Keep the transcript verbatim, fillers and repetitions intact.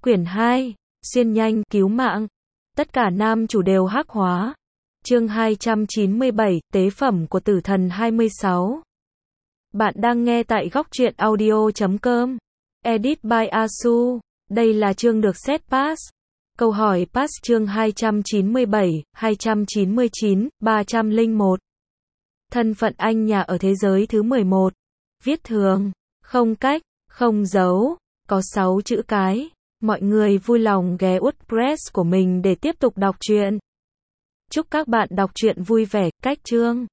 Quyển hai, xuyên nhanh, cứu mạng. Tất cả nam chủ đều hắc hóa. Chương hai trăm chín mươi bảy, tế phẩm của tử thần hai mươi sáu. Bạn đang nghe tại góc truyện audio chấm com. Edit by Asu. Đây là chương được set pass. Câu hỏi pass chương hai trăm chín mươi bảy, hai trăm chín mươi chín, ba trăm lẻ một. Thân phận anh nhà ở thế giới thứ mười một. Viết thường, không cách, không dấu, có sáu chữ cái. Mọi người vui lòng ghé WordPress của mình để tiếp tục đọc truyện. Chúc các bạn đọc truyện vui vẻ. Cách chương.